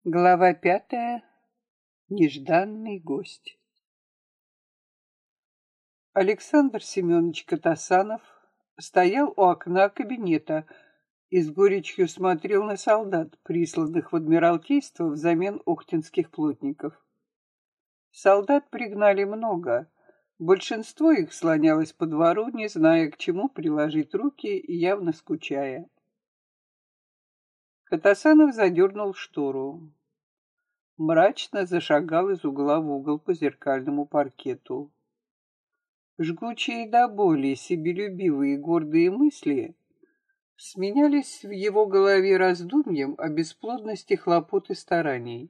Глава 5. Нежданный гость. Александр Семенович Катасанов стоял у окна кабинета и с горечью смотрел на солдат, присланных в Адмиралтейство взамен охтинских плотников. Солдат пригнали много. Большинство их слонялось по двору, не зная, к чему приложить руки и явно скучая. Катасанов задернул штору. Мрачно зашагал из угла в угол по зеркальному паркету. Жгучие до боли, себелюбивые гордые мысли сменялись в его голове раздумьем о бесплодности хлопот и стараний.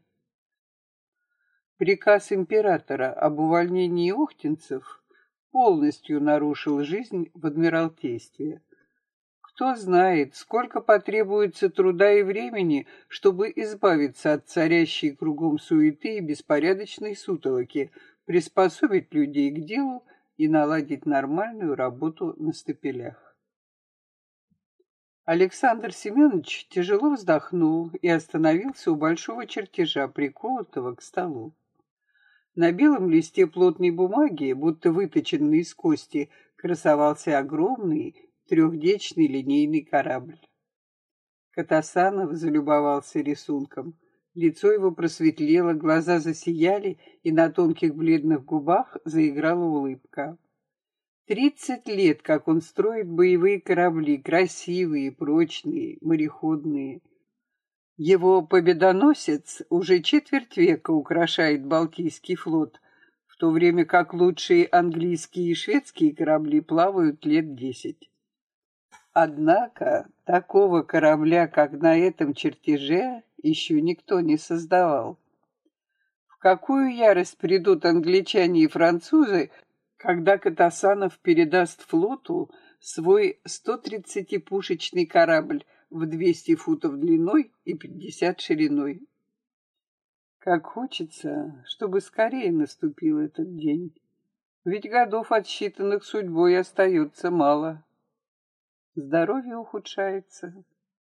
Приказ императора об увольнении охтинцев полностью нарушил жизнь в Адмиралтействе. Кто знает, сколько потребуется труда и времени, чтобы избавиться от царящей кругом суеты и беспорядочной сутолоки, приспособить людей к делу и наладить нормальную работу на стапелях. Александр Семенович тяжело вздохнул и остановился у большого чертежа, приколотого к столу. На белом листе плотной бумаги, будто выточенный из кости, красовался огромный трехдечный линейный корабль. Катасанов залюбовался рисунком. Лицо его просветлело, глаза засияли, и на тонких бледных губах заиграла улыбка. 30 лет, как он строит боевые корабли, красивые, прочные, мореходные. Его победоносец уже четверть века украшает Балтийский флот, в то время как лучшие английские и шведские корабли плавают лет 10. Однако такого корабля, как на этом чертеже, еще никто не создавал. В какую ярость придут англичане и французы, когда Катасанов передаст флоту свой 130-пушечный корабль в 200 футов длиной и 50 шириной. Как хочется, чтобы скорее наступил этот день, ведь годов, отсчитанных судьбой, остается мало. Здоровье ухудшается.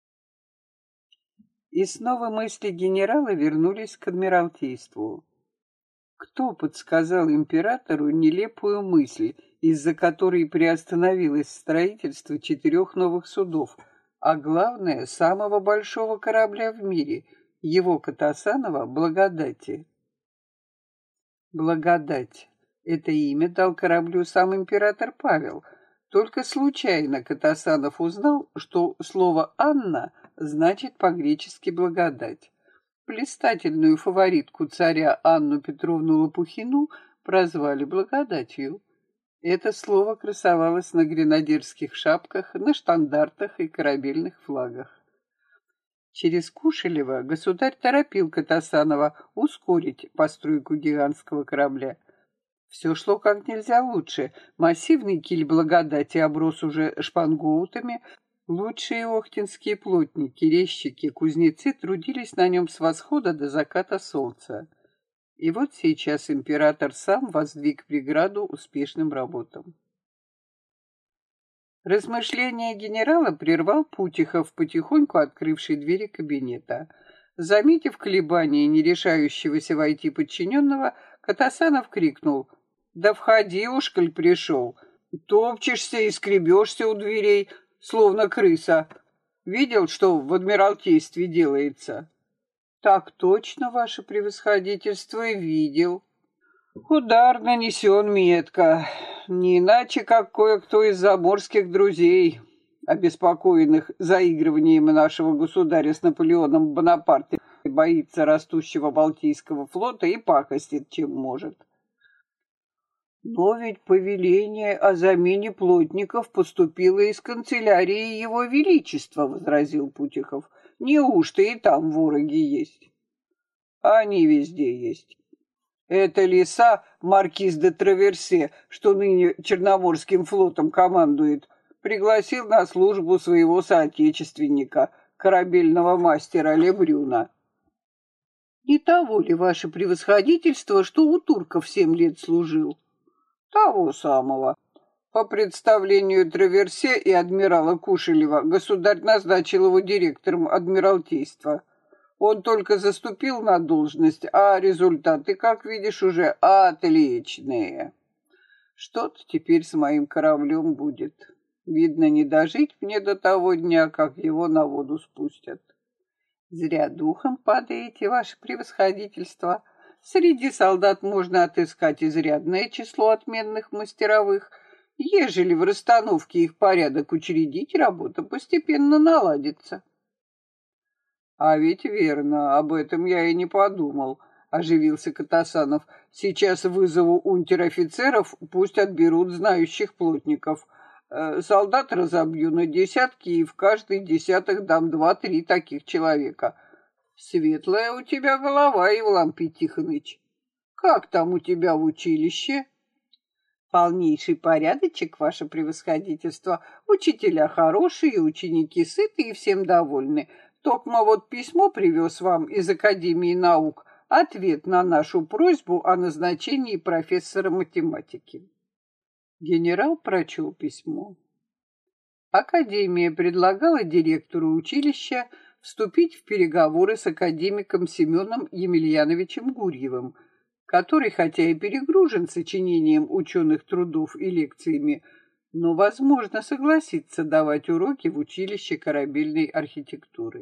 И снова мысли генерала вернулись к Адмиралтейству. Кто подсказал императору нелепую мысль, из-за которой приостановилось строительство 4 новых судов, а главное, самого большого корабля в мире, его Катасанова «Благодати»? «Благодать» — это имя дал кораблю сам император Павел. Только случайно Катасанов узнал, что слово «Анна» значит по-гречески «благодать». Блистательную фаворитку царя Анну Петровну Лопухину прозвали «благодатью». Это слово красовалось на гренадерских шапках, на штандартах и корабельных флагах. Через Кушелева государь торопил Катасанова ускорить постройку гигантского корабля. Все шло как нельзя лучше. Массивный киль «Благодати» оброс уже шпангоутами. Лучшие охтинские плотники, резчики, кузнецы трудились на нем с восхода до заката солнца. И вот сейчас император сам воздвиг преграду успешным работам. Размышления генерала прервал Путихов, потихоньку открывший двери кабинета. Заметив колебания не решающегося войти подчиненного, Катасанов крикнул: «Да входи уж, коль пришел! Топчешься и скребешься у дверей, словно крыса. Видел, что в Адмиралтействе делается?» «Так точно, ваше превосходительство, и видел. Удар нанесен метко, не иначе, как кое-кто из заморских друзей, обеспокоенных заигрыванием нашего государя с Наполеоном Бонапарте, боится растущего Балтийского флота и пакостит, чем может». «Но ведь повеление о замене плотников поступило из канцелярии Его Величества», — возразил Путихов. «Неужто и там вороги есть?» «Они везде есть. Это лиса маркиз де Траверсе, что ныне Черноморским флотом командует, пригласил на службу своего соотечественника, корабельного мастера Лебрюна». «Не того ли, ваше превосходительство, что у турков 7 лет служил?» «Того самого. По представлению Траверсе и адмирала Кушелева государь назначил его директором Адмиралтейства. Он только заступил на должность, а результаты, как видишь, уже отличные. Что-то теперь с моим кораблем будет. Видно, не дожить мне до того дня, как его на воду спустят. Зря духом падаете, ваше превосходительство. Среди солдат можно отыскать изрядное число отменных мастеровых. Ежели в расстановке их порядок учредить, работа постепенно наладится. А ведь верно, об этом я и не подумал, оживился Катасанов. Сейчас вызову унтер-офицеров, пусть отберут знающих плотников. Солдат разобью на десятки, и в каждый десяток дам 2-3 таких человека. Светлая у тебя голова, Евлампий Тихоныч. Как там у тебя в училище? Полнейший порядочек, ваше превосходительство. Учителя хорошие, ученики сыты и всем довольны. Токмо вот письмо привез вам из Академии наук. Ответ на нашу просьбу о назначении профессора математики. Генерал прочел письмо. Академия предлагала директору училища вступить в переговоры с академиком Семеном Емельяновичем Гурьевым, который, хотя и перегружен сочинением ученых трудов и лекциями, но, возможно, согласится давать уроки в училище корабельной архитектуры.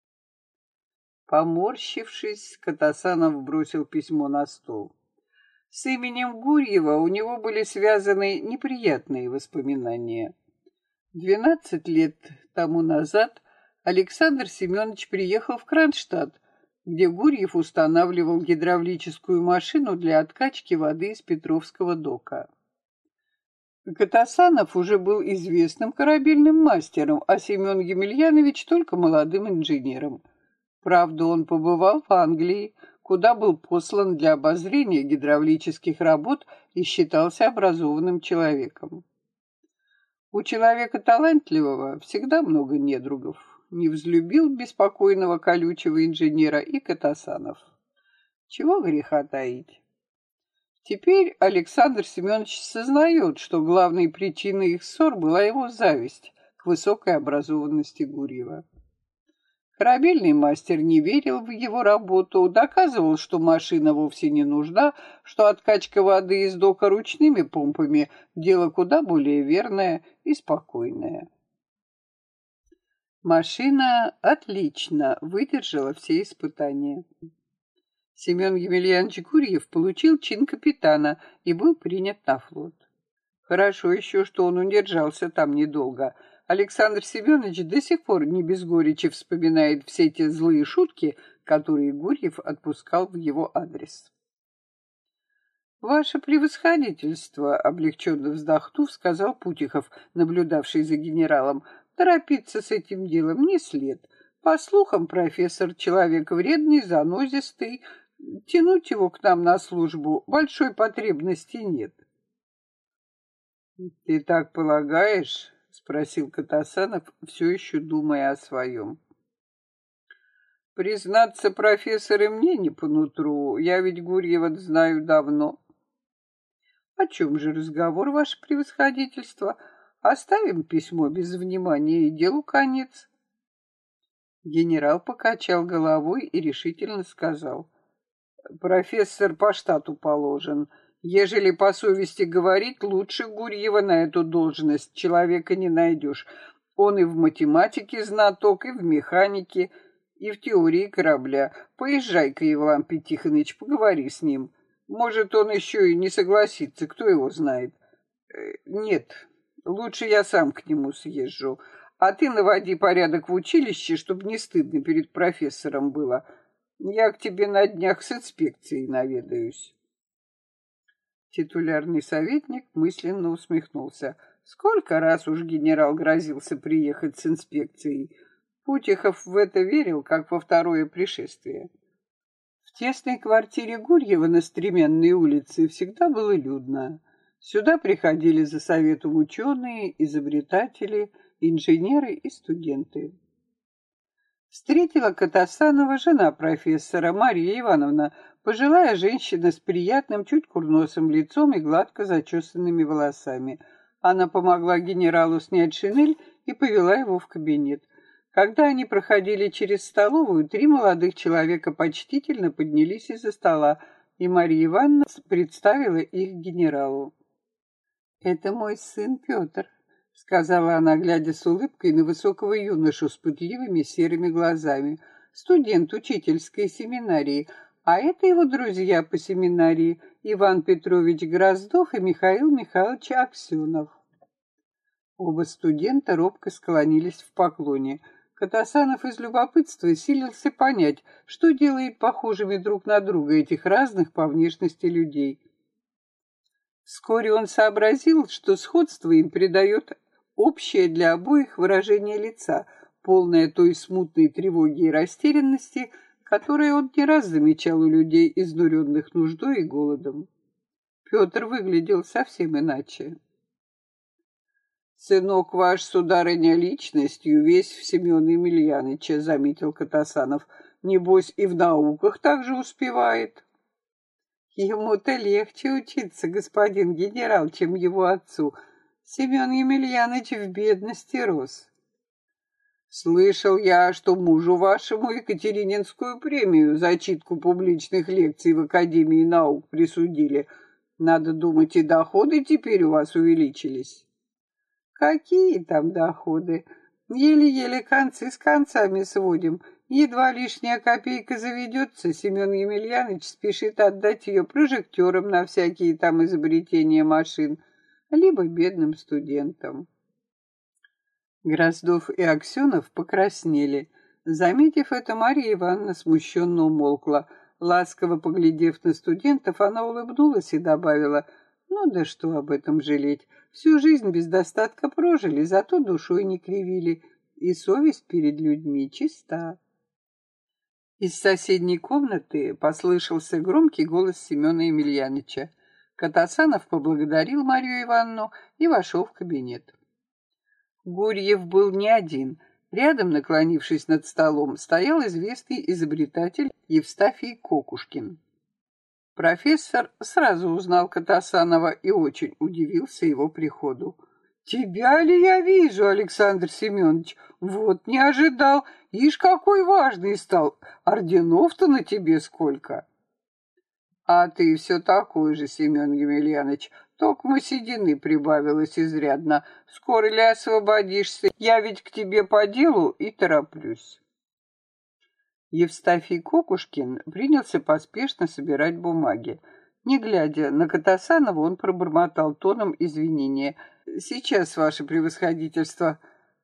Поморщившись, Катасанов бросил письмо на стол. С именем Гурьева у него были связаны неприятные воспоминания. 12 лет тому назад Александр Семенович приехал в Кронштадт, где Гурьев устанавливал гидравлическую машину для откачки воды из Петровского дока. Катасанов уже был известным корабельным мастером, а Семен Емельянович только молодым инженером. Правда, он побывал в Англии, куда был послан для обозрения гидравлических работ и считался образованным человеком. У человека талантливого всегда много недругов. Не взлюбил беспокойного колючего инженера и Катасанов. Чего греха таить? Теперь Александр Семенович сознает, что главной причиной их ссор была его зависть к высокой образованности Гурьева. Корабельный мастер не верил в его работу, доказывал, что машина вовсе не нужна, что откачка воды из дока ручными помпами – дело куда более верное и спокойное. Машина отлично выдержала все испытания. Семен Емельянович Гурьев получил чин капитана и был принят на флот. Хорошо еще, что он удержался там недолго. Александр Семенович до сих пор не без горечи вспоминает все те злые шутки, которые Гурьев отпускал в его адрес. «Ваше превосходительство», — облегченно вздохнув, сказал Путихов, наблюдавший за генералом, — «торопиться с этим делом не след. По слухам, профессор человек вредный, занозистый. Тянуть его к нам на службу большой потребности нет». «Ты так полагаешь?» — спросил Катасанов, все еще думая о своем. «Признаться, профессор, и мне не по нутру. Я ведь Гурьева знаю давно». «О чем же разговор, ваше превосходительство? Оставим письмо без внимания и делу конец». Генерал покачал головой и решительно сказал: «Профессор по штату положен. Ежели по совести говорить, лучше Гурьева на эту должность человека не найдешь. Он и в математике знаток, и в механике, и в теории корабля. Поезжай-ка, Евлампий Тихоныч, поговори с ним. Может, он еще и не согласится, кто его знает. Нет, лучше я сам к нему съезжу. А ты наводи порядок в училище, чтобы не стыдно перед профессором было. Я к тебе на днях с инспекцией наведаюсь». Титулярный советник мысленно усмехнулся. Сколько раз уж генерал грозился приехать с инспекцией. Путихов в это верил, как во второе пришествие. В тесной квартире Гурьева на Стременной улице всегда было людно. Сюда приходили за советом ученые, изобретатели, инженеры и студенты. Встретила Катасанова жена профессора Мария Ивановна, пожилая женщина с приятным, чуть курносым лицом и гладко зачесанными волосами. Она помогла генералу снять шинель и повела его в кабинет. Когда они проходили через столовую, три молодых человека почтительно поднялись из-за стола, и Марья Ивановна представила их генералу. «Это мой сын Петр», — сказала она, глядя с улыбкой на высокого юношу с пытливыми серыми глазами, студент учительской семинарии, а это его друзья по семинарии Иван Петрович Гроздов и Михаил Михайлович Аксенов. Оба студента робко склонились в поклоне. Катасанов из любопытства силился понять, что делает похожими друг на друга этих разных по внешности людей. Вскоре он сообразил, что сходство им придает общее для обоих выражение лица, полное той смутной тревоги и растерянности, которые он не раз замечал у людей, изнуренных нуждой и голодом. Петр выглядел совсем иначе. «Сынок ваш, сударыня, личностью весь в Семена Емельяныча», — заметил Катасанов. «Небось, и в науках так же успевает». «Ему-то легче учиться, господин генерал, чем его отцу. Семен Емельяныч в бедности рос». «Слышал я, что мужу вашему Екатерининскую премию за читку публичных лекций в Академии наук присудили. Надо думать, и доходы теперь у вас увеличились». «Какие там доходы? Еле-еле концы с концами сводим. Едва лишняя копейка заведется, Семен Емельяныч спешит отдать ее прожекторам на всякие там изобретения машин, либо бедным студентам». Гроздов и Аксенов покраснели. Заметив это, Марья Ивановна смущенно умолкла. Ласково поглядев на студентов, она улыбнулась и добавила: «Ну да что об этом жалеть? Всю жизнь без достатка прожили, зато душой не кривили, и совесть перед людьми чиста». Из соседней комнаты послышался громкий голос Семена Емельяныча. Катасанов поблагодарил Марью Ивановну и вошел в кабинет. Гурьев был не один. Рядом, наклонившись над столом, стоял известный изобретатель Евстафий Кокушкин. Профессор сразу узнал Катасанова и очень удивился его приходу. «Тебя ли я вижу, Александр Семенович? Вот не ожидал. Ишь, какой важный стал. Орденов-то на тебе сколько!» «А ты все такой же, Семен Емельяныч. Токмо седины прибавилось изрядно. Скоро ли освободишься? Я ведь к тебе по делу и тороплюсь». Евстафий Кокушкин принялся поспешно собирать бумаги. Не глядя на Катасанова, он пробормотал тоном извинения: «Сейчас, ваше превосходительство.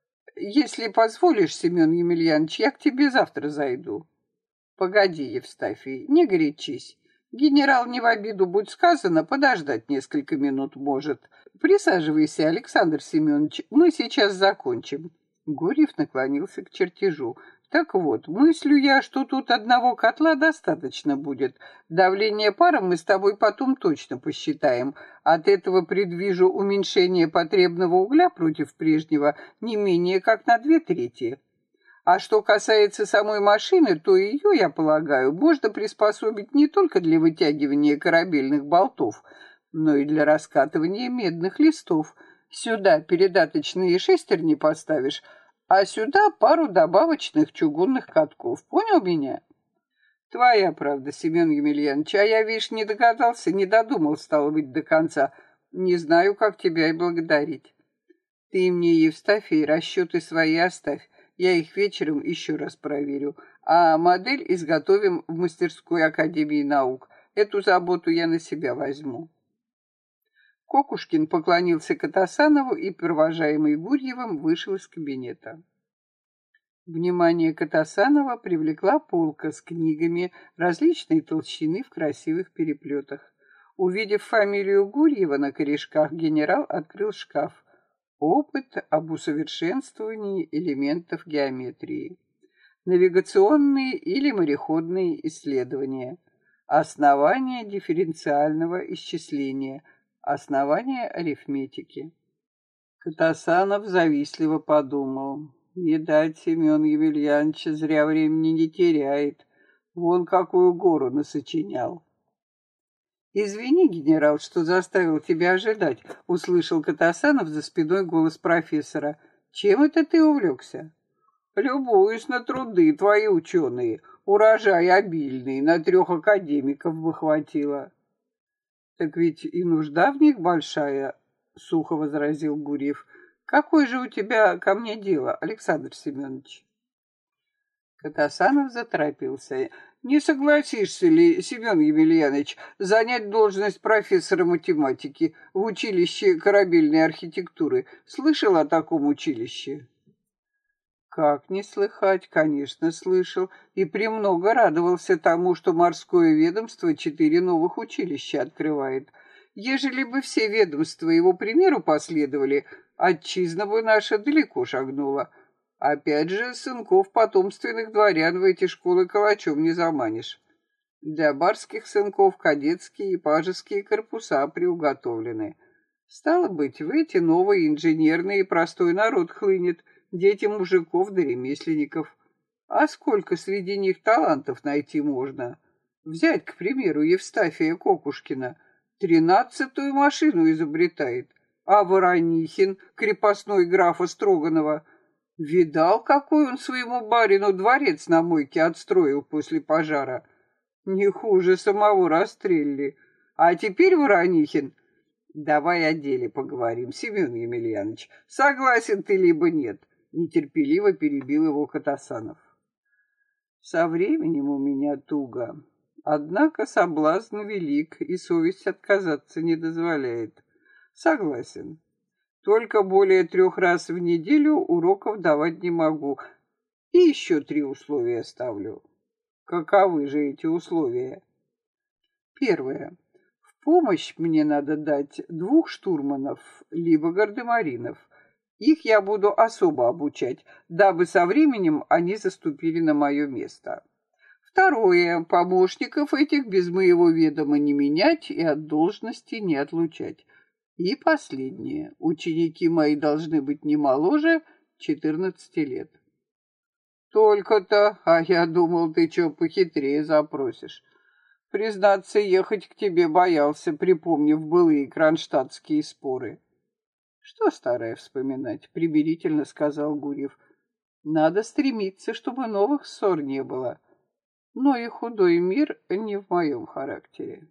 Если позволишь, Семен Емельянович, я к тебе завтра зайду». «Погоди, Евстафий, не горячись. Генерал, не в обиду будь сказано, подождать несколько минут может. Присаживайся, Александр Семенович, мы сейчас закончим». Гурьев наклонился к чертежу. «Так вот, мыслю я, что тут одного котла достаточно будет. Давление пара мы с тобой потом точно посчитаем. От этого предвижу уменьшение потребного угля против прежнего не менее как на 2/3. А что касается самой машины, то ее, я полагаю, можно приспособить не только для вытягивания корабельных болтов, но и для раскатывания медных листов. Сюда передаточные шестерни поставишь, а сюда пару добавочных чугунных катков. Понял меня?» «Твоя правда, Семен Емельянович, а я, видишь, не догадался, не додумал, стало быть, до конца. Не знаю, как тебя и благодарить. Ты мне, Евстафий, расчеты свои оставь. Я их вечером еще раз проверю. А модель изготовим в мастерской Академии наук. Эту заботу я на себя возьму». Кокушкин поклонился Катасанову и, провожаемый Гурьевым, вышел из кабинета. Внимание Катасанова привлекла полка с книгами различной толщины в красивых переплетах. Увидев фамилию Гурьева на корешках, генерал открыл шкаф. Опыт об усовершенствовании элементов геометрии. Навигационные или мореходные исследования. Основания дифференциального исчисления. Основания арифметики. Катасанов завистливо подумал: видать, Семен Емельянович зря времени не теряет. Вон какую гору насочинял. «Извини, генерал, что заставил тебя ожидать», — услышал Катасанов за спиной голос профессора. «Чем это ты увлекся?» Любуюсь на труды твои ученые. Урожай обильный, на 3 академиков бы хватило. Так ведь и нужда в них большая, сухо возразил Гурьев. Какое же у тебя ко мне дело, Александр Семенович? Катасанов заторопился. Не согласишься ли, Семен Емельянович, занять должность профессора математики в училище корабельной архитектуры? Слышал о таком училище? Как не слыхать, конечно, слышал, и премного радовался тому, что морское ведомство 4 новых училища открывает. Ежели бы все ведомства его примеру последовали, отчизна бы наша далеко шагнула. Опять же, сынков потомственных дворян в эти школы калачом не заманишь. Для барских сынков кадетские и пажеские корпуса приуготовлены. Стало быть, в эти новые инженерные простой народ хлынет, дети мужиков да ремесленников. А сколько среди них талантов найти можно? Взять, к примеру, Евстафия Кокушкина. 13-ю машину изобретает. А Воронихин, крепостной графа Строганова, видал, какой он своему барину дворец на мойке отстроил после пожара? Не хуже самого Растрелли. А теперь Воронихин... Давай о деле поговорим, Семен Емельянович. Согласен ты либо нет? Нетерпеливо перебил его Катасанов. Со временем у меня туго. Однако соблазн велик, и совесть отказаться не дозволяет. Согласен. Только более 3 раз в неделю уроков давать не могу. И еще 3 условия ставлю. Каковы же эти условия? Первое. В помощь мне надо дать 2 штурманов, либо гардемаринов. Их я буду особо обучать, дабы со временем они заступили на мое место. Второе. Помощников этих без моего ведома не менять и от должности не отлучать. И последнее. Ученики мои должны быть не моложе 14 лет. Только-то, а я думал, ты что похитрее запросишь. Признаться, ехать к тебе боялся, припомнив былые кронштадтские споры. Что старое вспоминать, примирительно сказал Гурьев. Надо стремиться, чтобы новых ссор не было. Но и худой мир не в моем характере.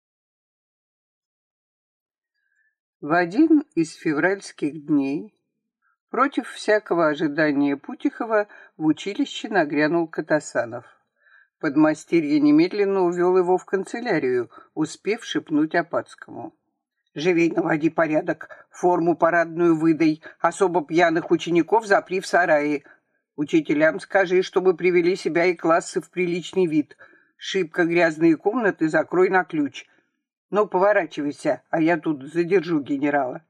В один из февральских дней, против всякого ожидания Путихова, в училище нагрянул Катасанов. Подмастерье немедленно увел его в канцелярию, успев шепнуть Опадскому. «Живей наводи порядок, форму парадную выдай, особо пьяных учеников запри в сарае. Учителям скажи, чтобы привели себя и классы в приличный вид. Шибко грязные комнаты закрой на ключ. Ну, поворачивайся, а я тут задержу генерала».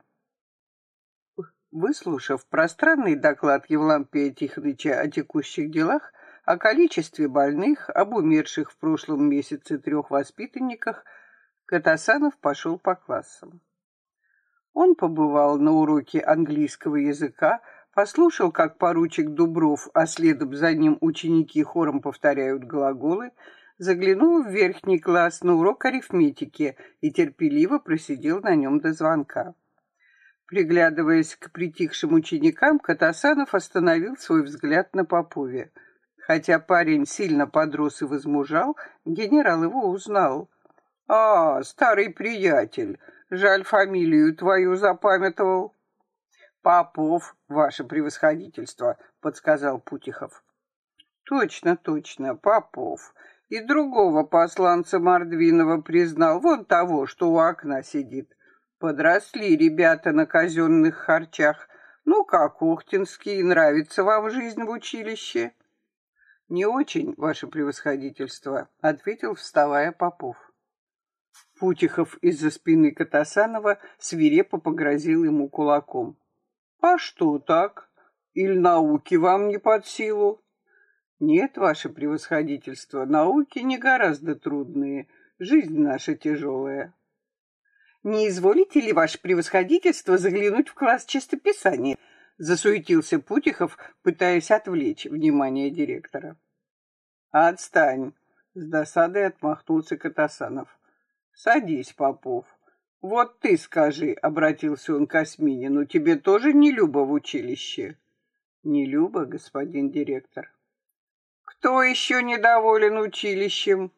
Выслушав пространный доклад Евлампия Тихоновича о текущих делах, о количестве больных, об умерших в прошлом месяце 3 воспитанниках, Катасанов пошел по классам. Он побывал на уроке английского языка, послушал, как поручик Дубров, а следом за ним ученики хором повторяют глаголы, заглянул в верхний класс на урок арифметики и терпеливо просидел на нем до звонка. Приглядываясь к притихшим ученикам, Катасанов остановил свой взгляд на Попове. Хотя парень сильно подрос и возмужал, генерал его узнал. «А, старый приятель, жаль, фамилию твою запамятовал». «Попов, ваше превосходительство», — подсказал Путихов. «Точно, точно, Попов. И другого посланца Мордвинова признал, вон того, что у окна сидит. Подросли ребята на казенных харчах. Ну как, Охтинский, нравится вам жизнь в училище?» «Не очень, ваше превосходительство», — ответил, вставая, Попов. Путихов из-за спины Катасанова свирепо погрозил ему кулаком. «А что так? Или науки вам не под силу?» «Нет, ваше превосходительство, науки не гораздо трудные, жизнь наша тяжелая». «Не изволите ли, ваше превосходительство, заглянуть в класс чистописания?» Засуетился Путихов, пытаясь отвлечь внимание директора. «Отстань!» — с досадой отмахнулся Катасанов. «Садись, Попов. Вот ты скажи, — обратился он к Осминину, — тебе тоже не любо в училище?» Не Люба, господин директор. Кто еще недоволен училищем?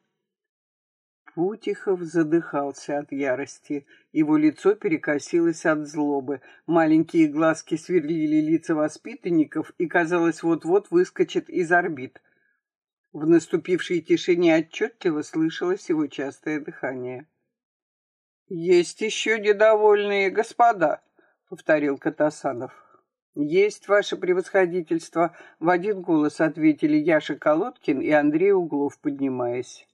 Путихов задыхался от ярости. Его лицо перекосилось от злобы. Маленькие глазки сверлили лица воспитанников и, казалось, вот-вот выскочат из орбит. В наступившей тишине отчетливо слышалось его частое дыхание. «Есть еще недовольные господа», — повторил Катасанов. «Есть, ваше превосходительство», — в один голос ответили Яша Колодкин и Андрей Углов, поднимаясь.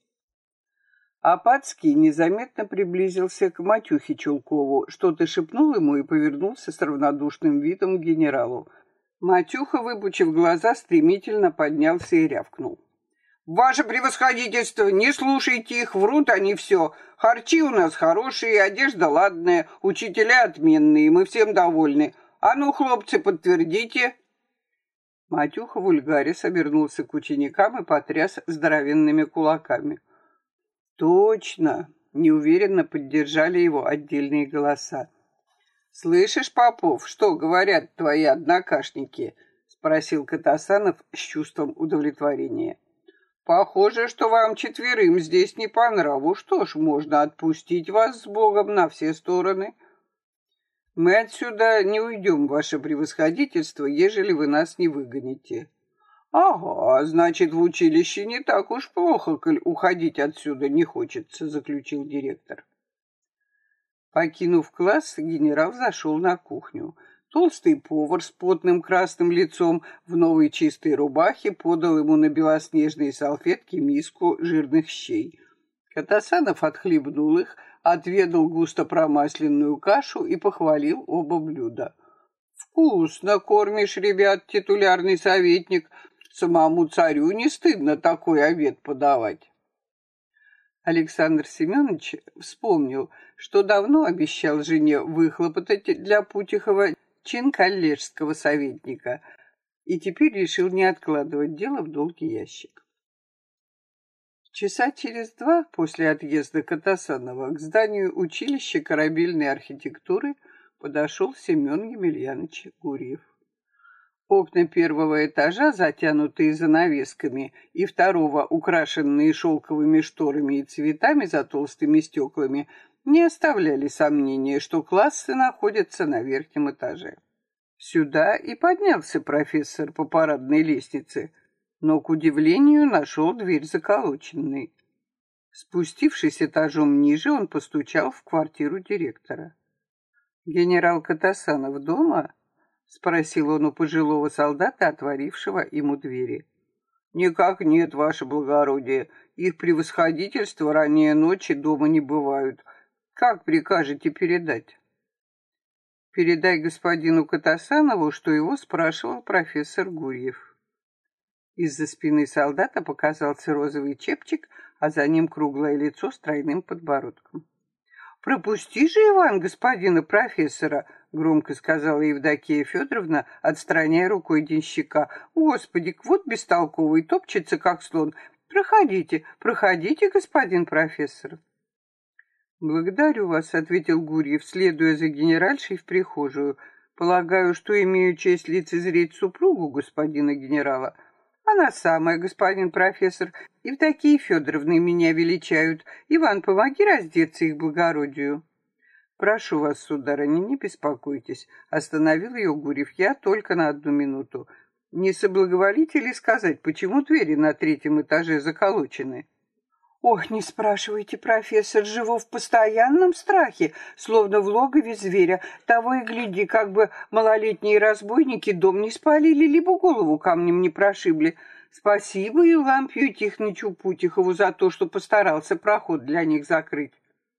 Апатский незаметно приблизился к Матюхе Чулкову, что-то шепнул ему и повернулся с равнодушным видом к генералу. Матюха, выпучив глаза, стремительно поднялся и рявкнул. «Ваше превосходительство, не слушайте их, врут они все. Харчи у нас хорошие, одежда ладная, учителя отменные, мы всем довольны. А ну, хлопцы, подтвердите!» Матюха Вульгарис обернулся к ученикам и потряс здоровенными кулаками. «Точно!» — неуверенно поддержали его отдельные голоса. «Слышишь, Попов, что говорят твои однокашники?» — спросил Катасанов с чувством удовлетворения. «Похоже, что вам четверым здесь не по нраву. Что ж, можно отпустить вас с Богом на все стороны. Мы отсюда не уйдем, ваше превосходительство, ежели вы нас не выгоните». «Ага, значит, в училище не так уж плохо, коль уходить отсюда не хочется», — заключил директор. Покинув класс, генерал зашел на кухню. Толстый повар с потным красным лицом в новой чистой рубахе подал ему на белоснежные салфетки миску жирных щей. Катасанов отхлебнул их, отведал густо промасленную кашу и похвалил оба блюда. «Вкусно кормишь, ребят, титулярный советник. Самому царю не стыдно такой обед подавать». Александр Семенович вспомнил, что давно обещал жене выхлопотать для Путихова чин коллежского советника, и теперь решил не откладывать дело в долгий ящик. Часа через 2 после отъезда Катасанова к зданию училища корабельной архитектуры подошел Семен Емельянович Гурьев. Окна первого этажа, затянутые занавесками, и второго, украшенные шелковыми шторами и цветами за толстыми стеклами, не оставляли сомнения, что классы находятся на верхнем этаже. Сюда и поднялся профессор по парадной лестнице, но, к удивлению, нашел дверь заколоченной. Спустившись этажом ниже, он постучал в квартиру директора. «Генерал Катасанов дома?» — спросил он у пожилого солдата, отворившего ему двери. «Никак нет, ваше благородие. Их превосходительство ранее ночи дома не бывают. Как прикажете передать?» «Передай господину Катасанову, что его спрашивал профессор Гурьев». Из-за спины солдата показался розовый чепчик, а за ним круглое лицо с тройным подбородком. «Пропусти же, Иван, господина профессора», — громко сказала Евдокия Федоровна, отстраняя рукой денщика. «Господи, вот бестолковый, топчется, как слон. Проходите, проходите, господин профессор». «Благодарю вас», — ответил Гурьев, следуя за генеральшей в прихожую. «Полагаю, что имею честь лицезреть супругу господина генерала». «Она самая, господин профессор. Евдокии Федоровны меня величают. Иван, помоги раздеться их благородию». «Прошу вас, сударыня, не беспокойтесь», — остановил ее Гурьев. «Я только на 1 минуту. Не соблаговолите ли сказать, почему двери на 3-м этаже заколочены?» «Ох, не спрашивайте, профессор, живу в постоянном страхе, словно в логове зверя. Того и гляди, как бы малолетние разбойники дом не спалили, либо голову камнем не прошибли. Спасибо Евлампию Тихоновичу Путихову за то, что постарался проход для них закрыть».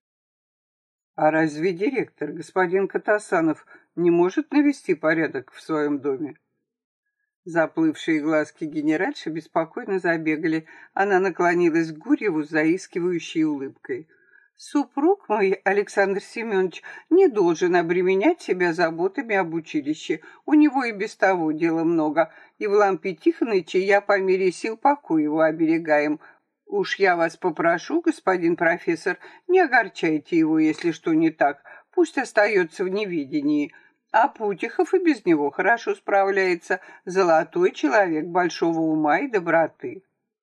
«А разве директор, господин Катасанов, не может навести порядок в своем доме?» Заплывшие глазки генеральши беспокойно забегали. Она наклонилась к Гурьеву с заискивающей улыбкой. «Супруг мой, Александр Семенович, не должен обременять себя заботами об училище. У него и без того дела много. Евлампий Тихонович и я по мере сил покоя его оберегаем. Уж я вас попрошу, господин профессор, не огорчайте его, если что не так. Пусть остается в неведении. А Путихов и без него хорошо справляется. Золотой человек большого ума и доброты.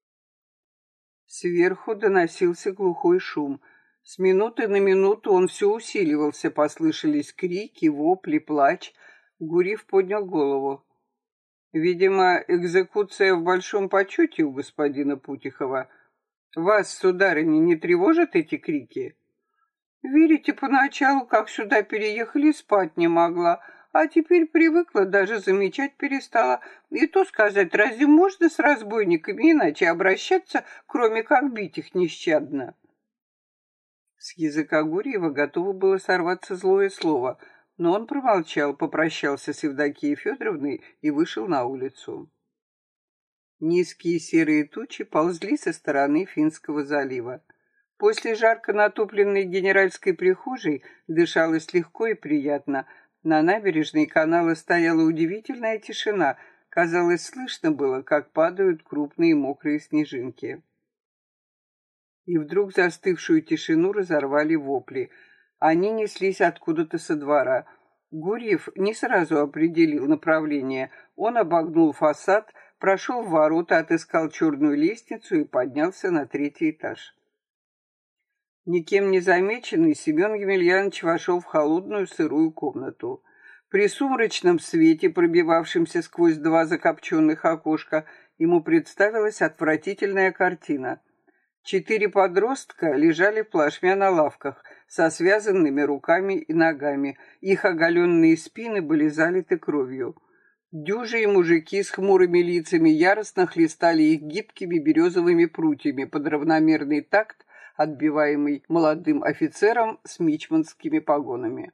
Сверху доносился глухой шум. С минуты на минуту он все усиливался, послышались крики, вопли, плач. Гурьев поднял голову. Видимо, экзекуция в большом почете у господина Путихова. Вас, сударыня, не тревожат эти крики? Верите, поначалу, как сюда переехали, спать не могла, а теперь привыкла, даже замечать перестала. И то сказать, разве можно с разбойниками иначе обращаться, кроме как бить их нещадно? С языка Гурьева готово было сорваться злое слово, но он промолчал, попрощался с Евдокией Федоровной и вышел на улицу. Низкие серые тучи ползли со стороны Финского залива. После жарко натопленной генеральской прихожей дышалось легко и приятно. На набережной канала стояла удивительная тишина. Казалось, слышно было, как падают крупные мокрые снежинки. И вдруг застывшую тишину разорвали вопли. Они неслись откуда-то со двора. Гурьев не сразу определил направление. Он обогнул фасад, прошел в ворота, отыскал черную лестницу и поднялся на 3-й этаж. Никем не замеченный, Семен Емельянович вошел в холодную сырую комнату. При сумрачном свете, пробивавшемся сквозь 2 закопченных окошка, ему представилась отвратительная картина. 4 подростка лежали плашмя на лавках, со связанными руками и ногами. Их оголенные спины были залиты кровью. Дюжие мужики с хмурыми лицами яростно хлестали их гибкими березовыми прутьями под равномерный такт, отбиваемый молодым офицером с мичманскими погонами.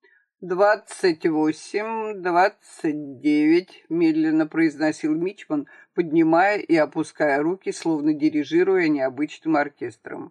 28, 29, медленно произносил мичман, поднимая и опуская руки, словно дирижируя необычным оркестром.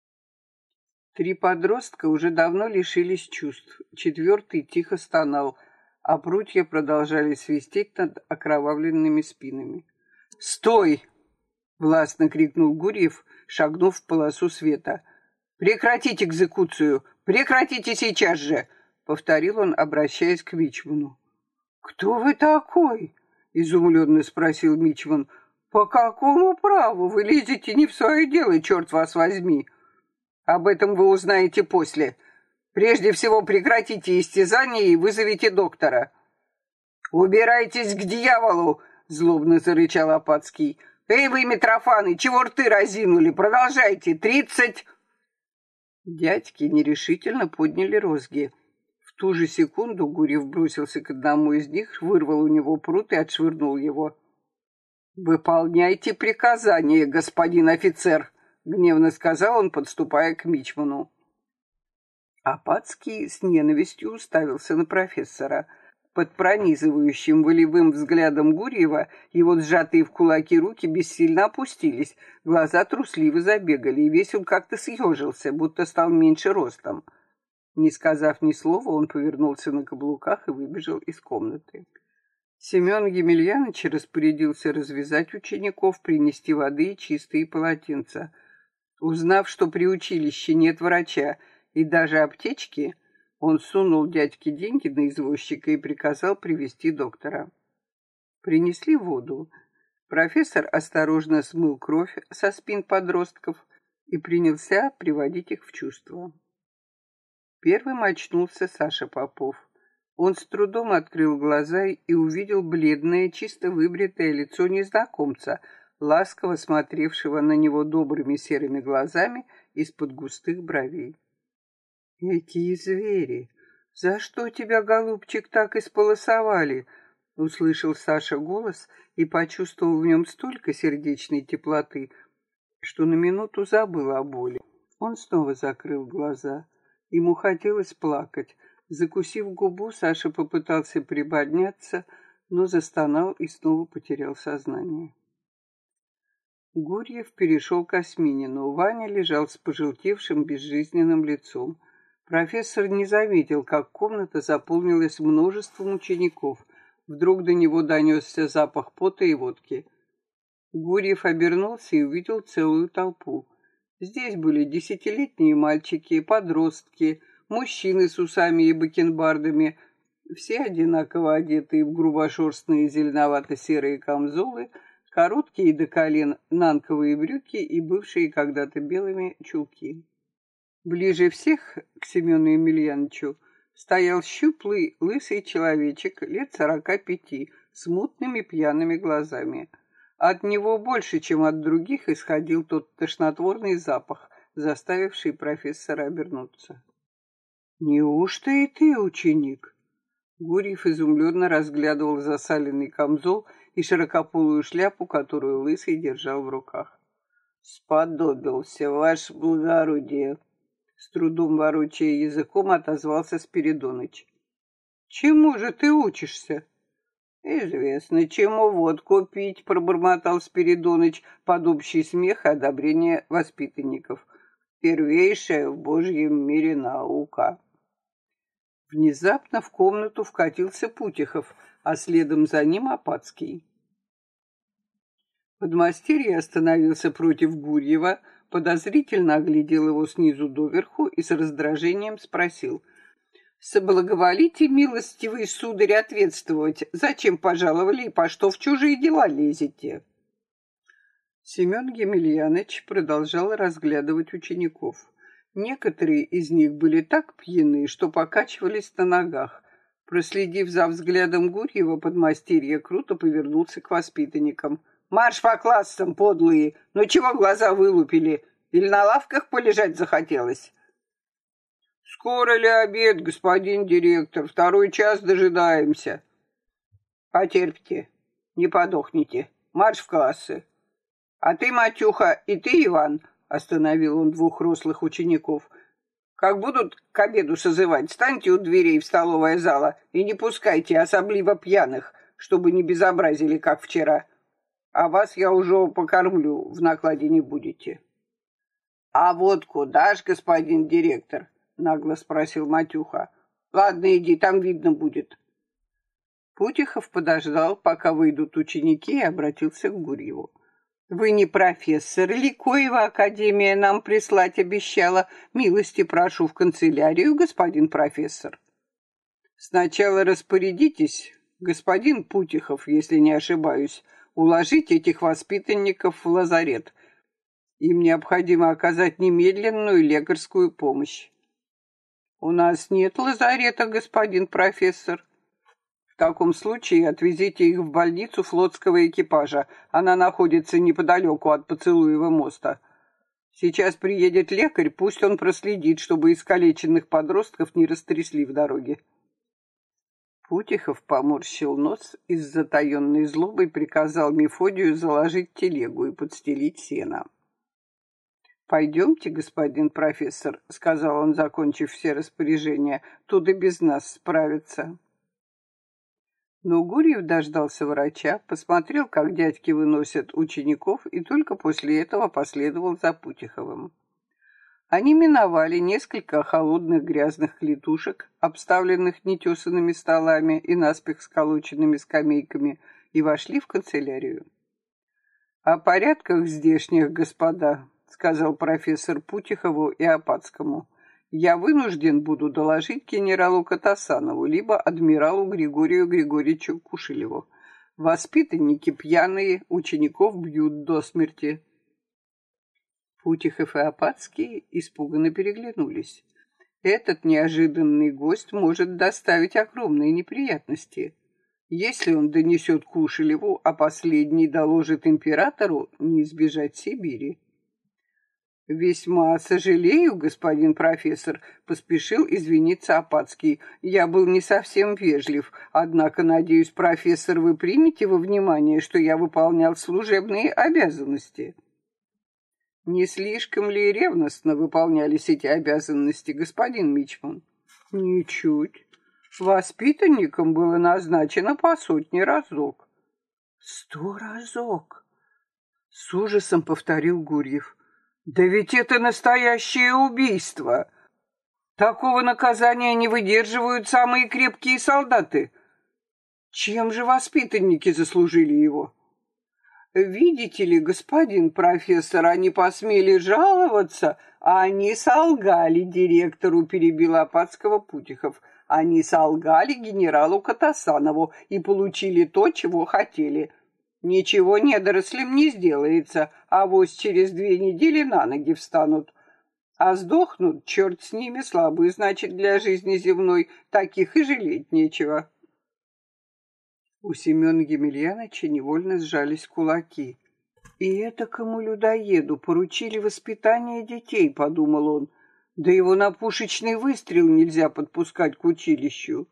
3 подростка уже давно лишились чувств, 4-й тихо стонал, а прутья продолжали свистеть над окровавленными спинами. «Стой!» — властно крикнул Гурьев, шагнув в полосу света. «Прекратить экзекуцию! Прекратите сейчас же!» — повторил он, обращаясь к мичману. «Кто вы такой?» — изумленно спросил мичман. «По какому праву вы лезете не в свое дело, черт вас возьми?» «Об этом вы узнаете после. Прежде всего прекратите истязание и вызовите доктора». «Убирайтесь к дьяволу!» — злобно зарычал Апатский. «Эй вы, Митрофаны, чего рты разинули? Продолжайте! 30!» Дядьки нерешительно подняли розги. В ту же секунду Гурьев бросился к одному из них, вырвал у него прут и отшвырнул его. «Выполняйте приказание, господин офицер!» — гневно сказал он, подступая к мичману. Апатский с ненавистью уставился на профессора. Под пронизывающим волевым взглядом Гурьева его сжатые в кулаки руки бессильно опустились, глаза трусливо забегали, и весь он как-то съежился, будто стал меньше ростом. Не сказав ни слова, он повернулся на каблуках и выбежал из комнаты. Семен Емельянович распорядился развязать учеников, принести воды и чистые полотенца. Узнав, что при училище нет врача и даже аптечки, он сунул дядьке деньги на извозчика и приказал привезти доктора. Принесли воду. Профессор осторожно смыл кровь со спин подростков и принялся приводить их в чувство. Первым очнулся Саша Попов. Он с трудом открыл глаза и увидел бледное, чисто выбритое лицо незнакомца, ласково смотревшего на него добрыми серыми глазами из-под густых бровей. «Какие звери! За что тебя, голубчик, так исполосовали?» — услышал Саша голос и почувствовал в нем столько сердечной теплоты, что на минуту забыл о боли. Он снова закрыл глаза. Ему хотелось плакать. Закусив губу, Саша попытался приподняться, но застонал и снова потерял сознание. Гурьев перешел к Осминину. Ваня лежал с пожелтевшим безжизненным лицом. Профессор не заметил, как комната заполнилась множеством учеников. Вдруг до него донесся запах пота и водки. Гурьев обернулся и увидел целую толпу. Здесь были 10-летние мальчики, подростки, мужчины с усами и бакенбардами, Все одинаково одетые в грубошерстные зеленовато-серые камзолы, короткие до колен нанковые брюки и бывшие когда-то белыми чулки. Ближе всех к Семену Емельяновичу стоял щуплый, лысый человечек лет 45 с мутными пьяными глазами. От него больше, чем от других, исходил тот тошнотворный запах, заставивший профессора обернуться. «Неужто и ты ученик?» Гурьев изумленно разглядывал засаленный камзол и широкополую шляпу, которую лысый держал в руках. «Сподобился, ваше благородие!» С трудом ворочая языком, отозвался Спиридоныч. «Чему же ты учишься?» «Известно, чему водку пить», — пробормотал Спиридоныч под общий смех и одобрение воспитанников. «Первейшая в Божьем мире наука». Внезапно в комнату вкатился Путихов, а следом за ним Опацкий. Подмастерье остановился против Гурьева, подозрительно оглядел его снизу доверху и с раздражением спросил: «Соблаговолите, милостивый сударь, ответствовать, зачем пожаловали и по что в чужие дела лезете?» Семен Емельяныч продолжал разглядывать учеников. Некоторые из них были так пьяны, что покачивались на ногах. Проследив за взглядом Гурьева, подмастерье круто повернулся к воспитанникам. «Марш по классам, подлые! Ну чего глаза вылупили? Или на лавках полежать захотелось?» «Скоро ли обед, господин директор? Второй час дожидаемся». «Потерпите, не подохните. Марш в классы. А ты, Матюха, и ты, Иван», — остановил он двух рослых учеников, «как будут к обеду созывать, станьте у дверей в столовое зала и не пускайте особливо пьяных, чтобы не безобразили, как вчера. А вас я уже покормлю, в накладе не будете». «А водку дашь, господин директор?» — нагло спросил Матюха. «Ладно, иди, там видно будет». Путихов подождал, пока выйдут ученики, и обратился к Гурьеву. «Вы не профессор ли, коего академия нам прислать обещала? Милости прошу в канцелярию, господин профессор». «Сначала распорядитесь, господин Путихов, если не ошибаюсь, уложить этих воспитанников в лазарет. Им необходимо оказать немедленную лекарскую помощь». «У нас нет лазарета, господин профессор». «В таком случае отвезите их в больницу флотского экипажа. Она находится неподалеку от Поцелуева моста. Сейчас приедет лекарь, пусть он проследит, чтобы искалеченных подростков не растрясли в дороге». Путихов поморщил нос и с затаенной злобой приказал Мефодию заложить телегу и подстелить сено. «Пойдемте, господин профессор», — сказал он, закончив все распоряжения, — «тут и без нас справятся». Но Гурьев дождался врача, посмотрел, как дядьки выносят учеников, и только после этого последовал за Путиховым. Они миновали несколько холодных грязных клетушек, обставленных нетесанными столами и наспех сколоченными скамейками, и вошли в канцелярию. «О порядках здешних, господа», — сказал профессор Путихову и Опацкому, — «я вынужден буду доложить генералу Катасанову, либо адмиралу Григорию Григорьевичу Кушелеву. Воспитанники пьяные, учеников бьют до смерти». Путихов и Опацкий испуганно переглянулись. Этот неожиданный гость может доставить огромные неприятности. Если он донесет Кушелеву, а последний доложит императору, не избежать Сибири. «Весьма сожалею, господин профессор», — поспешил извиниться Опацкий. «Я был не совсем вежлив, однако, надеюсь, профессор, вы примете во внимание, что я выполнял служебные обязанности». «Не слишком ли ревностно выполнялись эти обязанности, господин мичман?» «Ничуть. Воспитанникам было назначено по 100 разок». 100 разок!» — с ужасом повторил Гурьев. «Да ведь это настоящее убийство! Такого наказания не выдерживают самые крепкие солдаты. Чем же воспитанники заслужили его?» «Видите ли, господин профессор, они посмели жаловаться, а они солгали директору», — перебил Опацкого Путихов. Они солгали генералу Катасанову и получили то, чего хотели. Ничего недорослям не сделается, а вось через 2 недели на ноги встанут. А сдохнут, черт с ними, слабые, значит, для жизни земной, таких и жалеть нечего. У Семена Емельяновича невольно сжались кулаки. «И этакому людоеду поручили воспитание детей», — подумал он. «Да его на пушечный выстрел нельзя подпускать к училищу».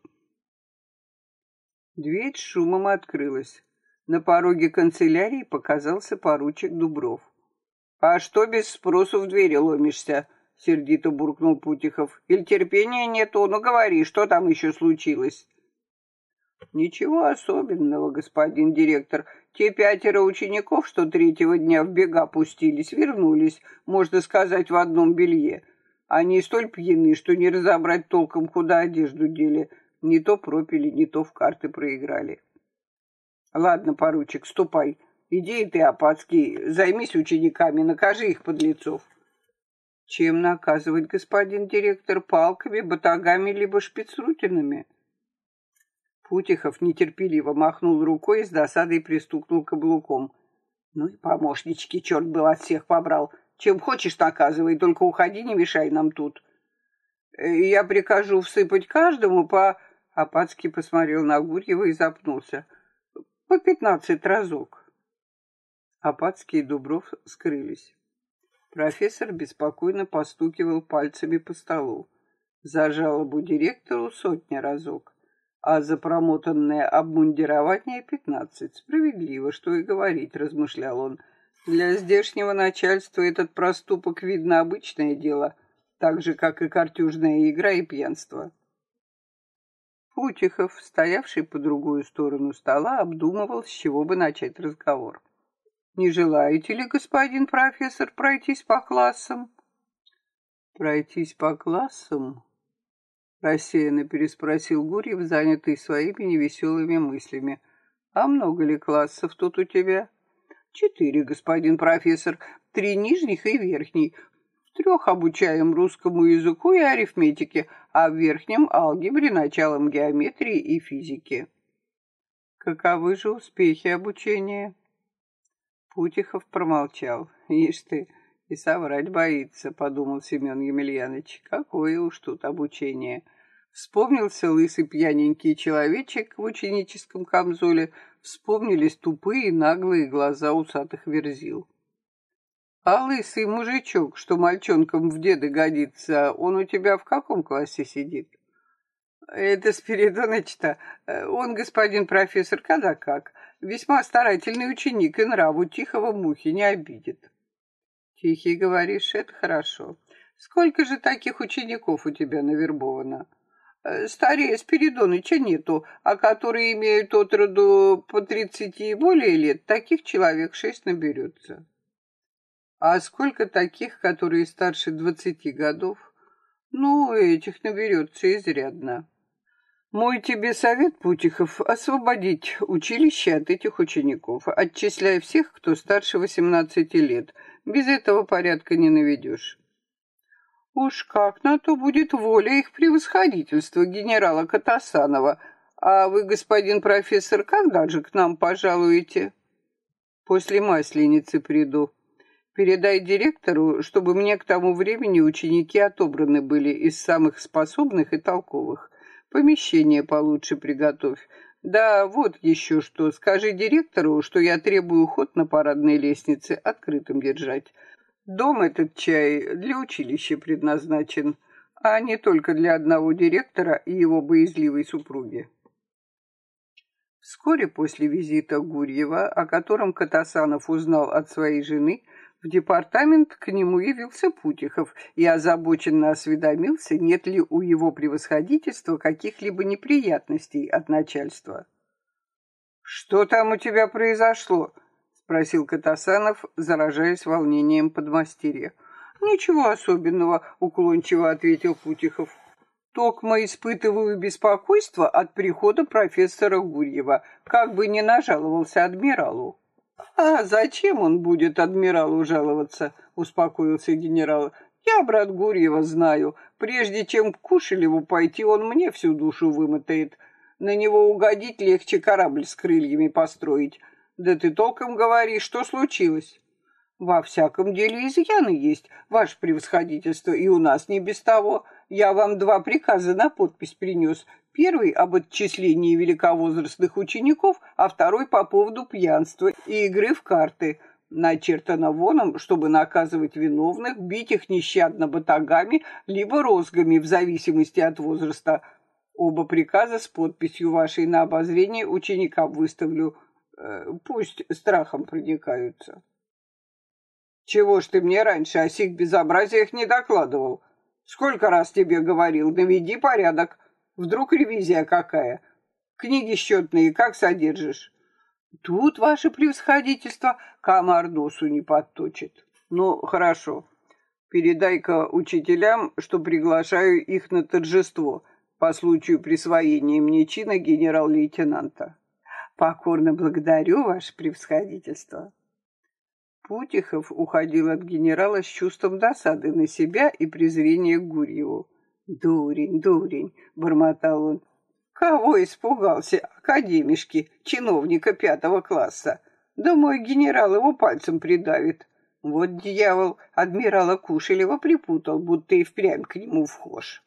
Дверь с шумом открылась. На пороге канцелярии показался поручик Дубров. «А что без спросу в двери ломишься?» — сердито буркнул Путихов. «Иль терпения нету? Ну говори, что там еще случилось?» «Ничего особенного, господин директор. Те 5 учеников, что 3-го дня в бега пустились, вернулись, можно сказать, в одном белье. Они столь пьяны, что не разобрать толком, куда одежду дели. Не то пропили, не то в карты проиграли». «Ладно, поручик, ступай. Иди и ты, Опацкий, займись учениками, накажи их подлецов». «Чем наказывать, господин директор? Палками, батагами, либо шпицрутинами?» Путихов нетерпеливо махнул рукой и с досадой пристукнул каблуком. «Ну и помощнички, черт бы вас всех побрал. Чем хочешь, наказывай, только уходи, не мешай нам тут». «Я прикажу всыпать каждому по...» Опацкий посмотрел на Гурьева и запнулся. «По 15 разок». Опацкий и Дубров скрылись. Профессор беспокойно постукивал пальцами по столу. За жалобу директору 100 разок, а за промотанное обмундирование 15. Справедливо, что и говорить, размышлял он. Для здешнего начальства этот проступок, видно, обычное дело, так же, как и картюжная игра и пьянство. Путихов, стоявший по другую сторону стола, обдумывал, с чего бы начать разговор. «Не желаете ли, господин профессор, пройтись по классам?» «Пройтись по классам?» — рассеянно переспросил Гурьев, занятый своими невеселыми мыслями. «А много ли классов тут у тебя?» 4, господин профессор, 3 нижних и верхний. В 3 обучаем русскому языку и арифметике, а в верхнем — алгебре, началам геометрии и физики». «Каковы же успехи обучения?» Путихов промолчал. «Ишь ты, и соврать боится», — подумал Семен Емельянович. «Какое уж тут обучение». Вспомнился лысый пьяненький человечек в ученическом камзоле, вспомнились тупые наглые глаза усатых верзил. «А лысый мужичок, что мальчонкам в деды годится, он у тебя в каком классе сидит?» «Это Спиридоныч-то. Он, господин профессор, когда как. Весьма старательный ученик и нраву тихого мухи не обидит». «Тихий, говоришь, это хорошо. Сколько же таких учеников у тебя навербовано?» «Старее Спиридоныча нету, а которые имеют от роду по 30 и более лет, таких человек 6 наберется». «А сколько таких, которые старше 20 годов?» «Ну, этих наберется изрядно». «Мой тебе совет, Путихов, освободить училище от этих учеников, отчисляя всех, кто старше 18 лет. Без этого порядка не наведешь». «Уж как на то будет воля их превосходительства генерала Катасанова. А вы, господин профессор, когда же к нам пожалуете?» «После Масленицы приду. Передай директору, чтобы мне к тому времени ученики отобраны были из самых способных и толковых. Помещение получше приготовь. Да вот еще что. Скажи директору, что я требую ход на парадной лестнице открытым держать. Дом этот, чай, для училища предназначен, а не только для одного директора и его боязливой супруги». Вскоре после визита Гурьева, о котором Катасанов узнал от своей жены, в департамент к нему явился Путихов и озабоченно осведомился, нет ли у его превосходительства каких-либо неприятностей от начальства. «Что там у тебя произошло?» — спросил Катасанов, заражаясь волнением подмастерья. «Ничего особенного», — уклончиво ответил Путихов. «Токмо испытываю беспокойство от прихода профессора Гурьева, как бы ни нажаловался адмиралу». «А зачем он будет адмиралу жаловаться?» — успокоился генерал. Я, брат Гурьева, знаю. Прежде чем к Кушелеву пойти, он мне всю душу вымотает. На него угодить легче корабль с крыльями построить. Да ты толком говори, что случилось? Во всяком деле изъяны есть, ваше превосходительство, и у нас не без того. Я вам 2 приказа на подпись принес. Первый об отчислении великовозрастных учеников, а второй по поводу пьянства и игры в карты. Начертано воном, чтобы наказывать виновных, бить их нещадно батагами, либо розгами, в зависимости от возраста. Оба приказа с подписью вашей на обозрение ученикам выставлю. Пусть страхом проникаются. Чего ж ты мне раньше о сих безобразиях не докладывал? Сколько раз тебе говорил, наведи порядок. Вдруг ревизия какая? Книги счетные как содержишь? Тут, ваше превосходительство, комар носу не подточит. Ну, хорошо. Передай-ка учителям, что приглашаю их на торжество по случаю присвоения мне чина генерал-лейтенанта. Покорно благодарю, ваше превосходительство. Путихов уходил от генерала с чувством досады на себя и презрения к Гурьеву. «Дурень, дурень!» — бормотал он. «Кого испугался? Академишки, чиновника 5 класса. Да мой генерал его пальцем придавит. Вот дьявол адмирала Кушелева припутал, будто и впрямь к нему вхож».